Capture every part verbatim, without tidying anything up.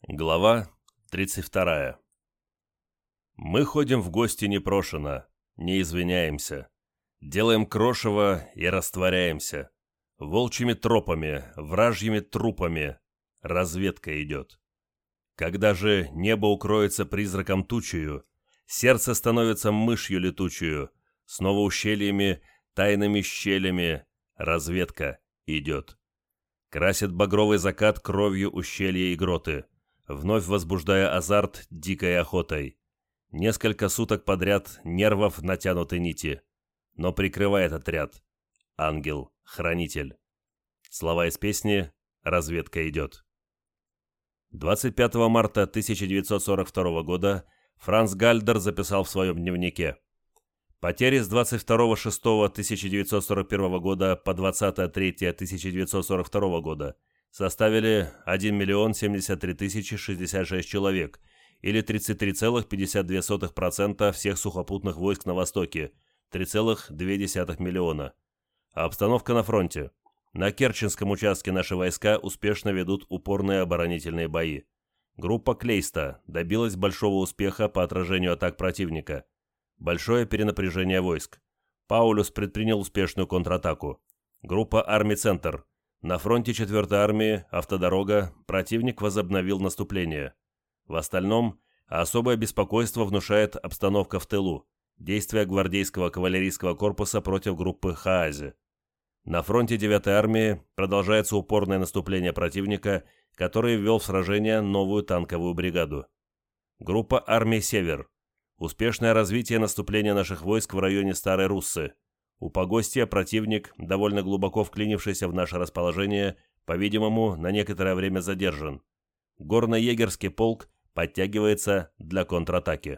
Глава тридцать вторая. Мы ходим в гости непрошено, не извиняемся. Делаем крошево и растворяемся. Волчьими тропами, вражьими трупами. Разведка идет. Когда же небо укроется призраком тучею, сердце становится мышью летучую, снова ущельями, тайными щелями. Разведка идет. Красит багровый закат кровью ущелья и гроты, вновь возбуждая азарт дикой охотой. Несколько суток подряд нервов натянуты нити, но прикрывает отряд. Ангел-хранитель. Слова из песни «Разведка идет». двадцать пятого марта тысяча девятьсот сорок второго года Франц Гальдер записал в своем дневнике: потери с двадцать второго шестого тысяча девятьсот сорок первого года по двадцатое третье тысяча девятьсот сорок второго года составили один миллион семьдесят три тысячи шестьдесят шесть человек, или тридцать три целых пятьдесят две сотых процента всех сухопутных войск на Востоке, три целых две десятых миллиона. А обстановка на фронте. На Керченском участке наши войска успешно ведут упорные оборонительные бои. Группа Клейста добилась большого успеха по отражению атак противника. Большое перенапряжение войск. Паулюс предпринял успешную контратаку. Группа Армий Центр. На фронте четвёртой армии, автодорога, противник возобновил наступление. В остальном, особое беспокойство внушает обстановка в тылу, действия гвардейского кавалерийского корпуса против группы Хаази. На фронте девятой армии продолжается упорное наступление противника, который ввел в сражение новую танковую бригаду. Группа армий Север. Успешное развитие наступления наших войск в районе Старой Руссы. У погостья противник, довольно глубоко вклинившийся в наше расположение, по-видимому, на некоторое время задержан. Горно-егерский полк подтягивается для контратаки.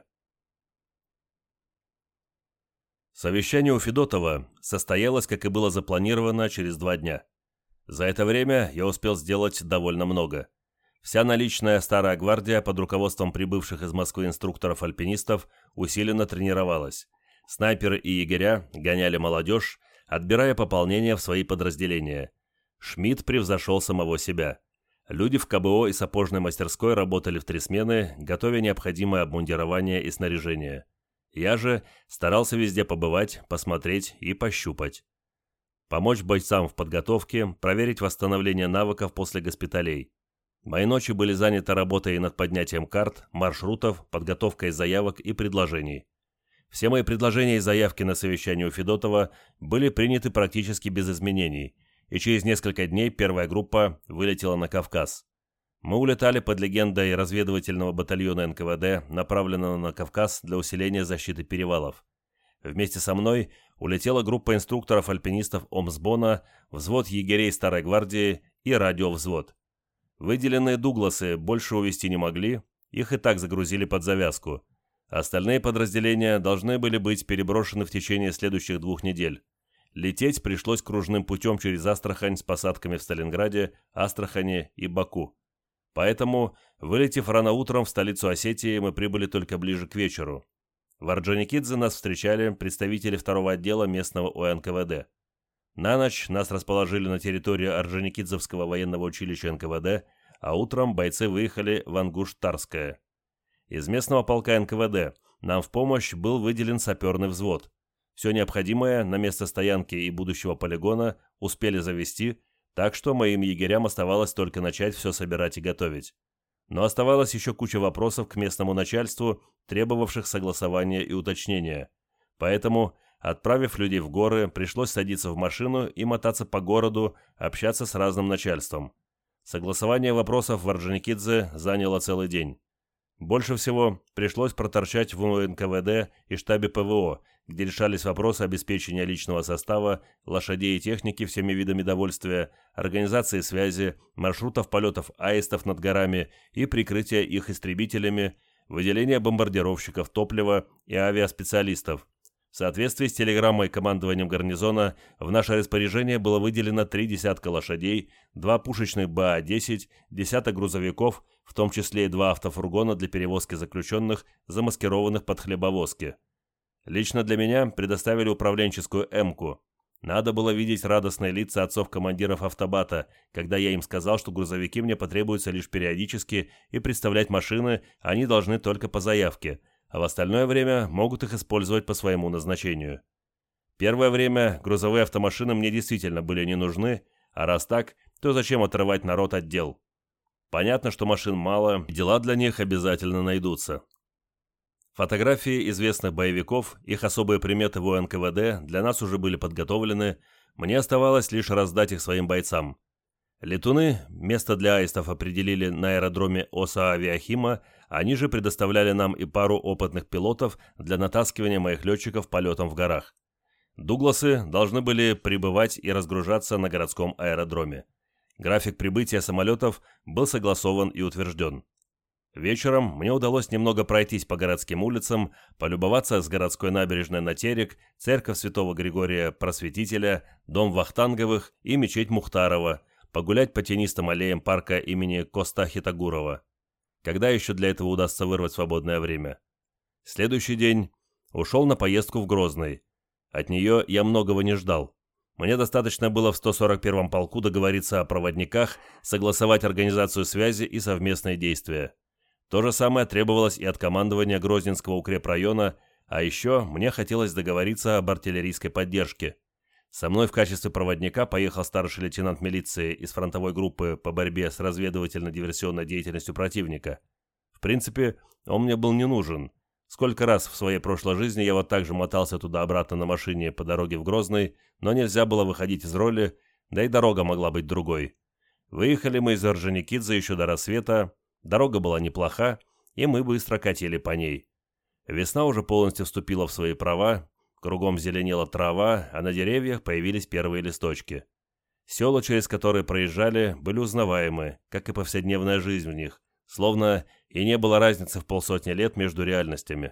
Совещание у Федотова состоялось, как и было запланировано, через два дня. За это время я успел сделать довольно много. Вся наличная старая гвардия под руководством прибывших из Москвы инструкторов-альпинистов усиленно тренировалась. Снайперы и егеря гоняли молодежь, отбирая пополнение в свои подразделения. Шмидт превзошел самого себя. Люди в ка бэ о и сапожной мастерской работали в три смены, готовя необходимое обмундирование и снаряжение. Я же старался везде побывать, посмотреть и пощупать. Помочь бойцам в подготовке, проверить восстановление навыков после госпиталей. Мои ночи были заняты работой над поднятием карт, маршрутов, подготовкой заявок и предложений. Все мои предложения и заявки на совещание у Федотова были приняты практически без изменений, и через несколько дней первая группа вылетела на Кавказ. Мы улетали под легендой разведывательного батальона эн ка вэ дэ, направленного на Кавказ для усиления защиты перевалов. Вместе со мной улетела группа инструкторов-альпинистов Омсбона, взвод егерей Старой гвардии и радиовзвод. Выделенные Дугласы больше увезти не могли, их и так загрузили под завязку. Остальные подразделения должны были быть переброшены в течение следующих двух недель. Лететь пришлось кружным путем через Астрахань с посадками в Сталинграде, Астрахани и Баку. Поэтому, вылетев рано утром в столицу Осетии, мы прибыли только ближе к вечеру. В Орджоникидзе нас встречали представители второго отдела местного о эн ка вэ дэ. На ночь нас расположили на территории Орджоникидзевского военного училища эн ка вэ дэ, а утром бойцы выехали в Ингуш-Тарское. Из местного полка эн ка вэ дэ нам в помощь был выделен саперный взвод. Все необходимое на место стоянки и будущего полигона успели завести, так что моим егерям оставалось только начать все собирать и готовить. Но оставалась еще куча вопросов к местному начальству, требовавших согласования и уточнения. Поэтому, отправив людей в горы, пришлось садиться в машину и мотаться по городу, общаться с разным начальством. Согласование вопросов в Орджоникидзе заняло целый день. Больше всего пришлось проторчать в эн ка вэ дэ и штабе пэ вэ о, где решались вопросы обеспечения личного состава, лошадей и техники всеми видами довольствия, организации связи, маршрутов полетов аистов над горами и прикрытия их истребителями, выделения бомбардировщиков, топлива и авиаспециалистов. В соответствии с телеграммой командованием гарнизона в наше распоряжение было выделено три десятка лошадей, два пушечных бэ а десять, десяток грузовиков, в том числе и два автофургона для перевозки заключенных, замаскированных под хлебовозки. Лично для меня предоставили управленческую «М»ку. Надо было видеть радостные лица отцов-командиров автобата, когда я им сказал, что грузовики мне потребуются лишь периодически, и представлять машины они должны только по заявке, а в остальное время могут их использовать по своему назначению. Первое время грузовые автомашины мне действительно были не нужны, а раз так, то зачем отрывать народ от дел? Понятно, что машин мало, дела для них обязательно найдутся. Фотографии известных боевиков, их особые приметы в эн ка вэ дэ для нас уже были подготовлены, мне оставалось лишь раздать их своим бойцам. Летуны место для аистов определили на аэродроме ОСА Авиахима, они же предоставляли нам и пару опытных пилотов для натаскивания моих летчиков полетом в горах. Дугласы должны были прибывать и разгружаться на городском аэродроме. График прибытия самолетов был согласован и утвержден. Вечером мне удалось немного пройтись по городским улицам, полюбоваться с городской набережной на Терек, церковь святого Григория Просветителя, дом Вахтанговых и мечеть Мухтарова, погулять по тенистым аллеям парка имени Костахи Тагурова. Когда еще для этого удастся вырвать свободное время? Следующий день ушел на поездку в Грозный. От нее я многого не ждал. Мне достаточно было в сто сорок первом полку договориться о проводниках, согласовать организацию связи и совместные действия. То же самое требовалось и от командования Грозненского укрепрайона, а еще мне хотелось договориться об артиллерийской поддержке. Со мной в качестве проводника поехал старший лейтенант милиции из фронтовой группы по борьбе с разведывательно-диверсионной деятельностью противника. В принципе, он мне был не нужен. Сколько раз в своей прошлой жизни я вот так же мотался туда-обратно на машине по дороге в Грозный, но нельзя было выходить из роли, да и дорога могла быть другой. Выехали мы из Орджоникидзе еще до рассвета, дорога была неплоха, и мы быстро катили по ней. Весна уже полностью вступила в свои права, кругом зеленела трава, а на деревьях появились первые листочки. Села, через которые проезжали, были узнаваемы, как и повседневная жизнь в них, словно и не было разницы в полсотни лет между реальностями.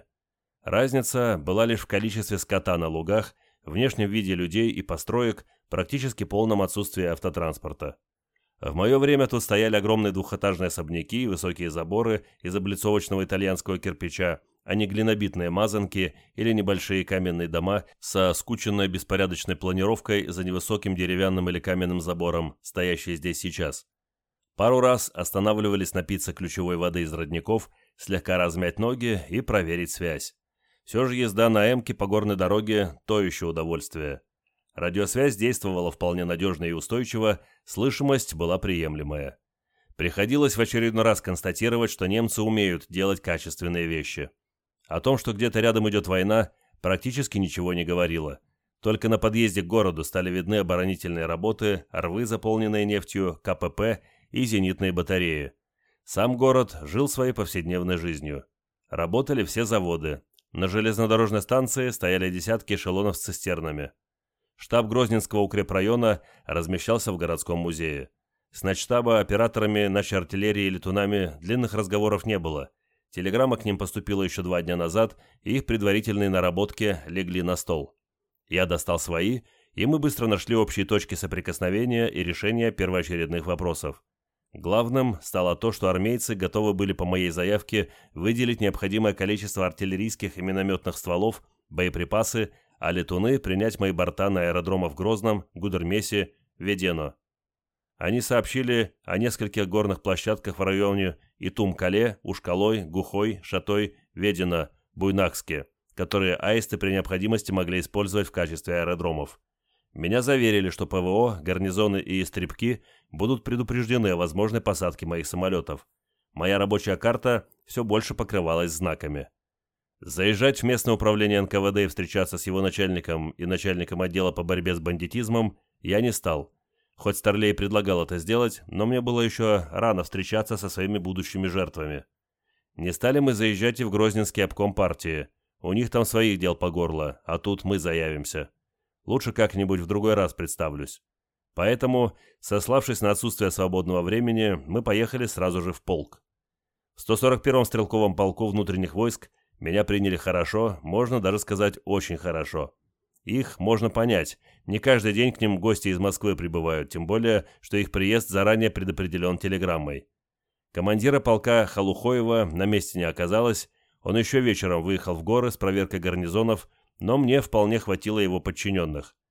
Разница была лишь в количестве скота на лугах, внешнем виде людей и построек, практически полном отсутствии автотранспорта. В мое время тут стояли огромные двухэтажные особняки и высокие заборы из облицовочного итальянского кирпича, а не глинобитные мазанки или небольшие каменные дома со скученной беспорядочной планировкой за невысоким деревянным или каменным забором, стоящие здесь сейчас. Пару раз останавливались напиться ключевой воды из родников, слегка размять ноги и проверить связь. Все же езда на Эмке по горной дороге – то еще удовольствие. Радиосвязь действовала вполне надежно и устойчиво, слышимость была приемлемая. Приходилось в очередной раз констатировать, что немцы умеют делать качественные вещи. О том, что где-то рядом идет война, практически ничего не говорило. Только на подъезде к городу стали видны оборонительные работы, рвы, заполненные нефтью, ка пэ пэ и зенитные батареи. Сам город жил своей повседневной жизнью. Работали все заводы. На железнодорожной станции стояли десятки эшелонов с цистернами. Штаб Грозненского укрепрайона размещался в городском музее. С начштаба операторами нашей артиллерии и летунами длинных разговоров не было. Телеграмма к ним поступила еще два дня назад, и их предварительные наработки легли на стол. Я достал свои, и мы быстро нашли общие точки соприкосновения и решения первоочередных вопросов. Главным стало то, что армейцы готовы были по моей заявке выделить необходимое количество артиллерийских и минометных стволов, боеприпасы, а летуны принять мои борта на аэродромах в Грозном, Гудермесе, Ведено. Они сообщили о нескольких горных площадках в районе Итум-Кале, Ушкалой, Гухой, Шатой, Ведено, Буйнакске, которые аисты при необходимости могли использовать в качестве аэродромов. Меня заверили, что пэ вэ о, гарнизоны и истребки будут предупреждены о возможной посадке моих самолетов. Моя рабочая карта все больше покрывалась знаками. Заезжать в местное управление эн ка вэ дэ и встречаться с его начальником и начальником отдела по борьбе с бандитизмом я не стал. Хоть Старлей предлагал это сделать, но мне было еще рано встречаться со своими будущими жертвами. Не стали мы заезжать и в Грозненский обком партии. У них там своих дел по горло, а тут мы заявимся. Лучше как-нибудь в другой раз представлюсь. Поэтому, сославшись на отсутствие свободного времени, мы поехали сразу же в полк. В сто сорок первом стрелковом полку внутренних войск меня приняли хорошо, можно даже сказать очень хорошо. Их можно понять, не каждый день к ним гости из Москвы прибывают, тем более, что их приезд заранее предопределен телеграммой. Командира полка Халухоева на месте не оказалось, он еще вечером выехал в горы с проверкой гарнизонов, но мне вполне хватило его подчиненных.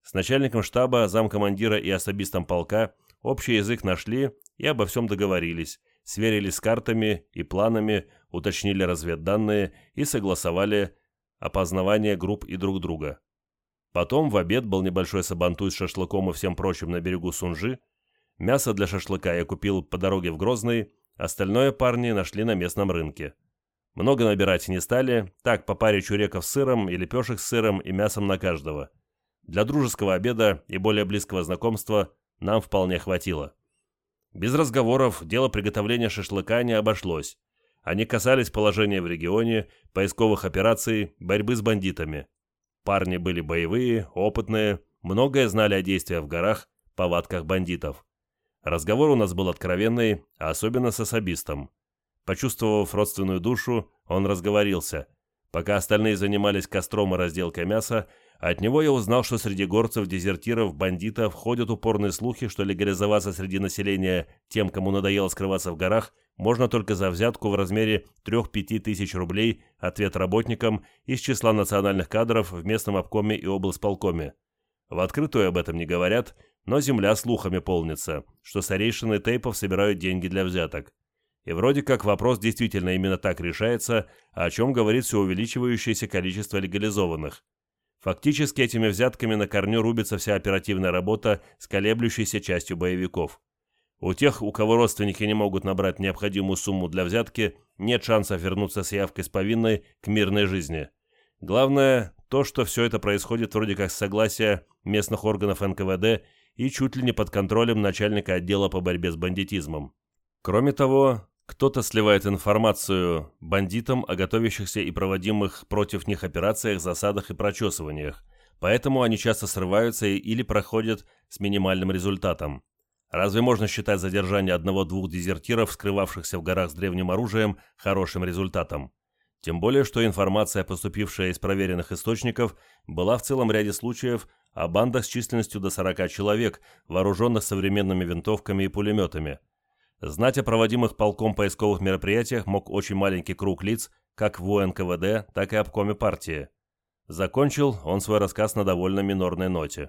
С начальником штаба, замкомандира и особистом полка общий язык нашли и обо всем договорились, сверились с картами и планами, уточнили разведданные и согласовали опознавание групп и друг друга. Потом в обед был небольшой сабантуй с шашлыком и всем прочим на берегу Сунжи. Мясо для шашлыка я купил по дороге в Грозный, остальное парни нашли на местном рынке. Много набирать не стали, так по паре чуреков с сыром и лепешек с сыром и мясом на каждого. Для дружеского обеда и более близкого знакомства нам вполне хватило. Без разговоров дело приготовления шашлыка не обошлось. Они касались положения в регионе, поисковых операций, борьбы с бандитами. Парни были боевые, опытные, многое знали о действиях в горах, повадках бандитов. Разговор у нас был откровенный, а особенно с особистом. Почувствовав родственную душу, он разговорился. Пока остальные занимались костром и разделкой мяса, от него я узнал, что среди горцев, дезертиров, бандитов ходят упорные слухи, что легализоваться среди населения тем, кому надоело скрываться в горах, можно только за взятку в размере трёх-пяти тысяч рублей от ветработникам из числа национальных кадров в местном обкоме и облсполкоме. В открытую об этом не говорят, но земля слухами полнится, что старейшины тейпов собирают деньги для взяток. И вроде как вопрос действительно именно так решается, о чем говорит все увеличивающееся количество легализованных. Фактически этими взятками на корню рубится вся оперативная работа с колеблющейся частью боевиков. У тех, у кого родственники не могут набрать необходимую сумму для взятки, нет шансов вернуться с явкой с повинной к мирной жизни. Главное то, что все это происходит вроде как с согласия местных органов эн ка вэ дэ и чуть ли не под контролем начальника отдела по борьбе с бандитизмом. Кроме того, кто-то сливает информацию бандитам о готовящихся и проводимых против них операциях, засадах и прочесываниях, поэтому они часто срываются или проходят с минимальным результатом. Разве можно считать задержание одного-двух дезертиров, скрывавшихся в горах с древним оружием, хорошим результатом? Тем более, что информация, поступившая из проверенных источников, была в целом ряде случаев о бандах с численностью до сорока человек, вооруженных современными винтовками и пулеметами. Знать о проводимых полком поисковых мероприятиях мог очень маленький круг лиц, как в эн ка вэ дэ, так и обкоме партии. Закончил он свой рассказ на довольно минорной ноте.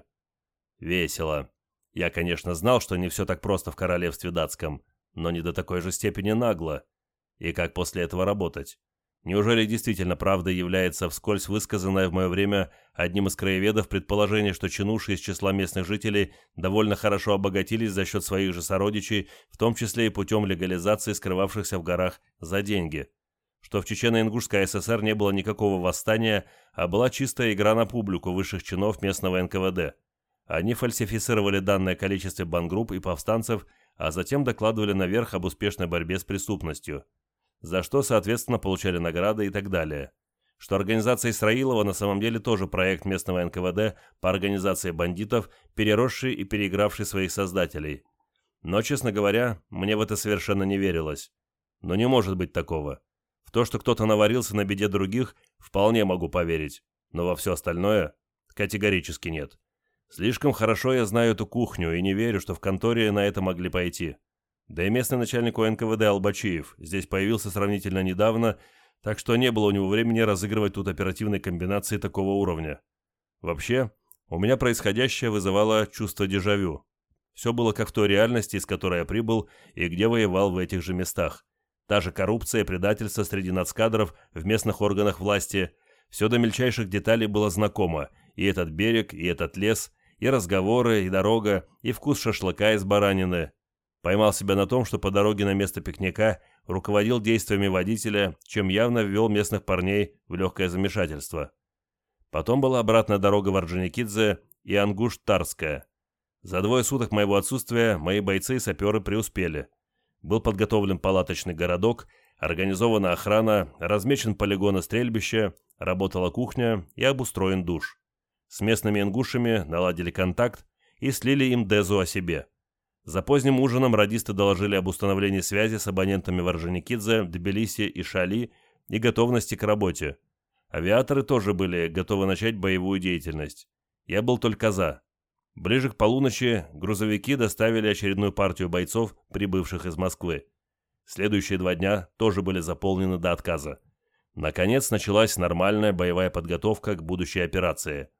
Весело. Я, конечно, знал, что не все так просто в королевстве датском, но не до такой же степени нагло. И как после этого работать? Неужели действительно правдой является вскользь высказанное в мое время одним из краеведов предположение, что чинуши из числа местных жителей довольно хорошо обогатились за счет своих же сородичей, в том числе и путем легализации скрывавшихся в горах за деньги? Что в Чечено-Ингушской эс эс эр не было никакого восстания, а была чистая игра на публику высших чинов местного эн ка вэ дэ. Они фальсифицировали данное количество бандгрупп и повстанцев, а затем докладывали наверх об успешной борьбе с преступностью, за что, соответственно, получали награды и так далее. Что организация Исраилова на самом деле тоже проект местного эн ка вэ дэ по организации бандитов, переросший и переигравший своих создателей. Но, честно говоря, мне в это совершенно не верилось. Но не может быть такого. В то, что кто-то наварился на беде других, вполне могу поверить, но во все остальное категорически нет. Слишком хорошо я знаю эту кухню и не верю, что в конторе на это могли пойти. Да и местный начальник эн ка вэ дэ Албачиев здесь появился сравнительно недавно, так что не было у него времени разыгрывать тут оперативные комбинации такого уровня. Вообще, у меня происходящее вызывало чувство дежавю. Все было как в той реальности, из которой я прибыл и где воевал в этих же местах. Та же коррупция и предательство среди нацкадров в местных органах власти. Все до мельчайших деталей было знакомо. И этот берег, и этот лес, и разговоры, и дорога, и вкус шашлыка из баранины. Поймал себя на том, что по дороге на место пикника руководил действиями водителя, чем явно ввел местных парней в легкое замешательство. Потом была обратная дорога в Орджоникидзе и Ангуш-Тарская. За двое суток моего отсутствия мои бойцы и саперы преуспели. Был подготовлен палаточный городок, организована охрана, размечен полигон и стрельбище, работала кухня и обустроен душ. С местными ингушами наладили контакт и слили им дезу о себе. За поздним ужином радисты доложили об установлении связи с абонентами в Орджоникидзе, Тбилиси и Шали и готовности к работе. Авиаторы тоже были готовы начать боевую деятельность. Я был только за. Ближе к полуночи грузовики доставили очередную партию бойцов, прибывших из Москвы. Следующие два дня тоже были заполнены до отказа. Наконец началась нормальная боевая подготовка к будущей операции.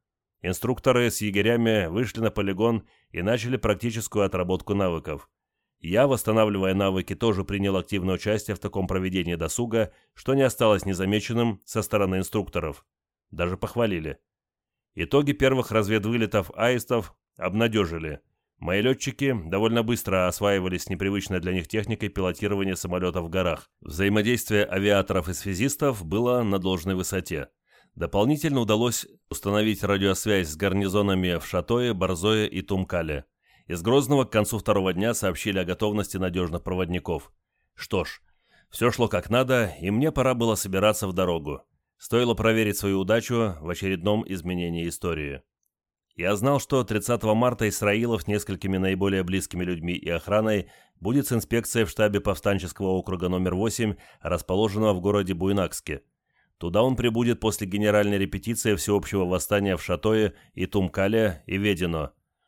Инструкторы с егерями вышли на полигон и начали практическую отработку навыков. Я, восстанавливая навыки, тоже принял активное участие в таком проведении досуга, что не осталось незамеченным со стороны инструкторов. Даже похвалили. Итоги первых разведвылетов аистов обнадежили. Мои летчики довольно быстро осваивались с непривычной для них техникой пилотирования самолетов в горах. Взаимодействие авиаторов и связистов было на должной высоте. Дополнительно удалось установить радиосвязь с гарнизонами в Шатое, Борзое и Тумкале. Из Грозного к концу второго дня сообщили о готовности надежных проводников. Что ж, все шло как надо, и мне пора было собираться в дорогу. Стоило проверить свою удачу в очередном изменении истории. Я знал, что тридцатого марта Исраилов с несколькими наиболее близкими людьми и охраной будет с инспекцией в штабе повстанческого округа номер восемь, расположенного в городе Буйнакске. Туда он прибудет после генеральной репетиции всеобщего восстания в Шатое и Тумкале и Ведино.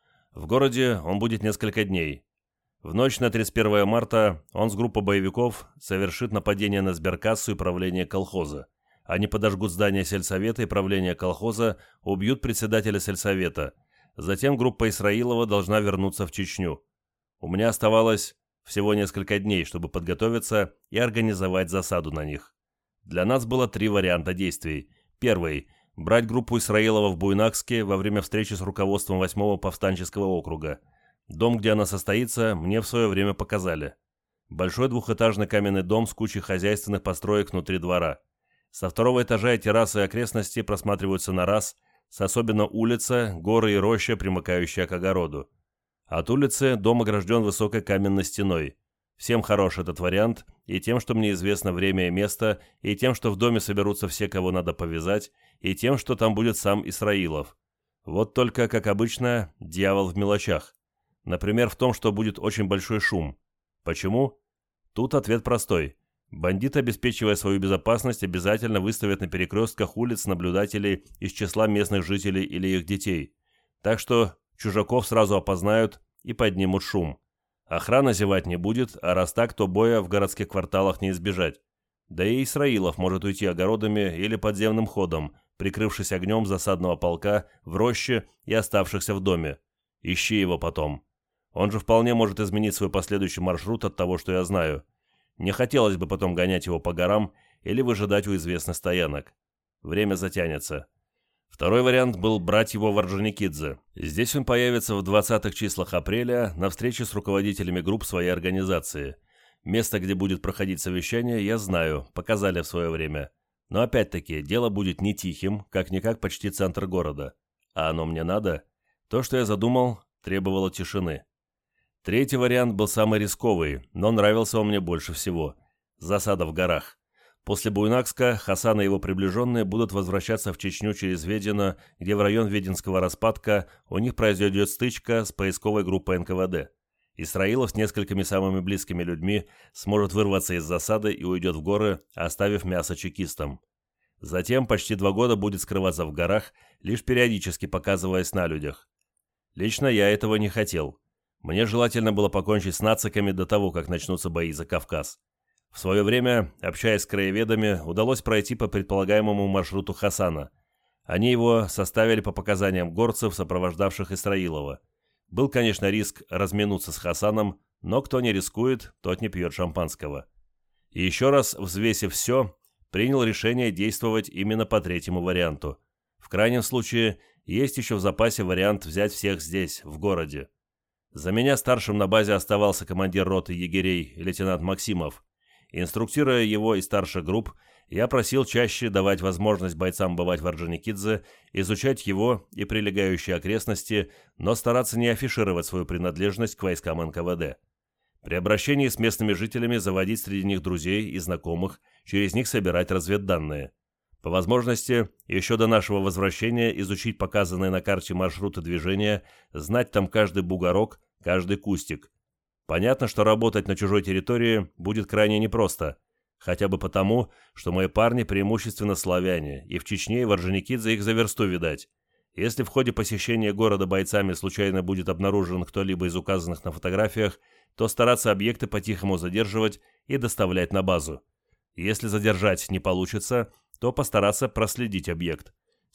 В городе он будет несколько дней. В ночь на тридцать первое марта он с группой боевиков совершит нападение на сберкассу и правление колхоза. Они подожгут здание сельсовета и правление колхоза, убьют председателя сельсовета. Затем группа Исраилова должна вернуться в Чечню. У меня оставалось всего несколько дней, чтобы подготовиться и организовать засаду на них. Для нас было три варианта действий. Первый – брать группу Исраилова в Буйнакске во время встречи с руководством восьмого повстанческого округа. Дом, где она состоится, мне в свое время показали. Большой двухэтажный каменный дом с кучей хозяйственных построек внутри двора. Со второго этажа и террасы окрестности просматриваются на раз, с особенно улица, горы и роща, примыкающая к огороду. От улицы дом огражден высокой каменной стеной. Всем хорош этот вариант, и тем, что мне известно время и место, и тем, что в доме соберутся все, кого надо повязать, и тем, что там будет сам Исраилов. Вот только, как обычно, дьявол в мелочах. Например, в том, что будет очень большой шум. Почему? Тут ответ простой. Бандиты, обеспечивая свою безопасность, обязательно выставят на перекрестках улиц наблюдателей из числа местных жителей или их детей. Так что чужаков сразу опознают и поднимут шум. Охрана зевать не будет, а раз так, то боя в городских кварталах не избежать. Да и Исраилов может уйти огородами или подземным ходом, прикрывшись огнем засадного полка в роще и оставшихся в доме. Ищи его потом. Он же вполне может изменить свой последующий маршрут от того, что я знаю. Не хотелось бы потом гонять его по горам или выжидать у известных стоянок. Время затянется. Второй вариант был брать его в Орджоникидзе. Здесь он появится в двадцатых числах апреля на встрече с руководителями групп своей организации. Место, где будет проходить совещание, я знаю, показали в свое время. Но опять-таки, дело будет не тихим, как-никак почти центр города. А оно мне надо? То, что я задумал, требовало тишины. Третий вариант был самый рисковый, но нравился он мне больше всего. Засада в горах. После Буйнакска Хасан и его приближенные будут возвращаться в Чечню через Ведино, где в район Вединского распадка у них произойдет стычка с поисковой группой эн ка вэ дэ. Исраилов с несколькими самыми близкими людьми сможет вырваться из засады и уйдет в горы, оставив мясо чекистам. Затем почти два года будет скрываться в горах, лишь периодически показываясь на людях. Лично я этого не хотел. Мне желательно было покончить с нациками до того, как начнутся бои за Кавказ. В свое время, общаясь с краеведами, удалось пройти по предполагаемому маршруту Хасана. Они его составили по показаниям горцев, сопровождавших Исраилова. Был, конечно, риск разминуться с Хасаном, но кто не рискует, тот не пьет шампанского. И еще раз, взвесив все, принял решение действовать именно по третьему варианту. В крайнем случае, есть еще в запасе вариант взять всех здесь, в городе. За меня старшим на базе оставался командир роты егерей лейтенант Максимов. Инструктируя его и старших групп, я просил чаще давать возможность бойцам бывать в Орджоникидзе, изучать его и прилегающие окрестности, но стараться не афишировать свою принадлежность к войскам эн ка вэ дэ. При обращении с местными жителями заводить среди них друзей и знакомых, через них собирать разведданные. По возможности, еще до нашего возвращения изучить показанные на карте маршруты движения, знать там каждый бугорок, каждый кустик. Понятно, что работать на чужой территории будет крайне непросто, хотя бы потому, что мои парни преимущественно славяне, и в Чечне и в Орджоникидзе их за версту видать. Если в ходе посещения города бойцами случайно будет обнаружен кто-либо из указанных на фотографиях, то стараться объекты по-тихому задерживать и доставлять на базу. Если задержать не получится, то постараться проследить объект.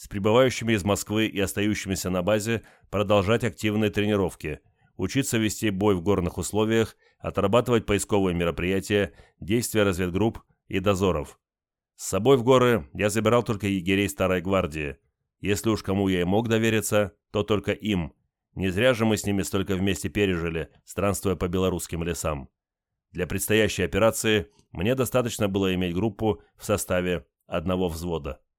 с прибывающими из Москвы и остающимися на базе продолжать активные тренировки, учиться вести бой в горных условиях, отрабатывать поисковые мероприятия, действия разведгрупп и дозоров. С собой в горы я забирал только егерей Старой Гвардии. Если уж кому я и мог довериться, то только им. Не зря же мы с ними столько вместе пережили, странствуя по белорусским лесам. Для предстоящей операции мне достаточно было иметь группу в составе одного взвода.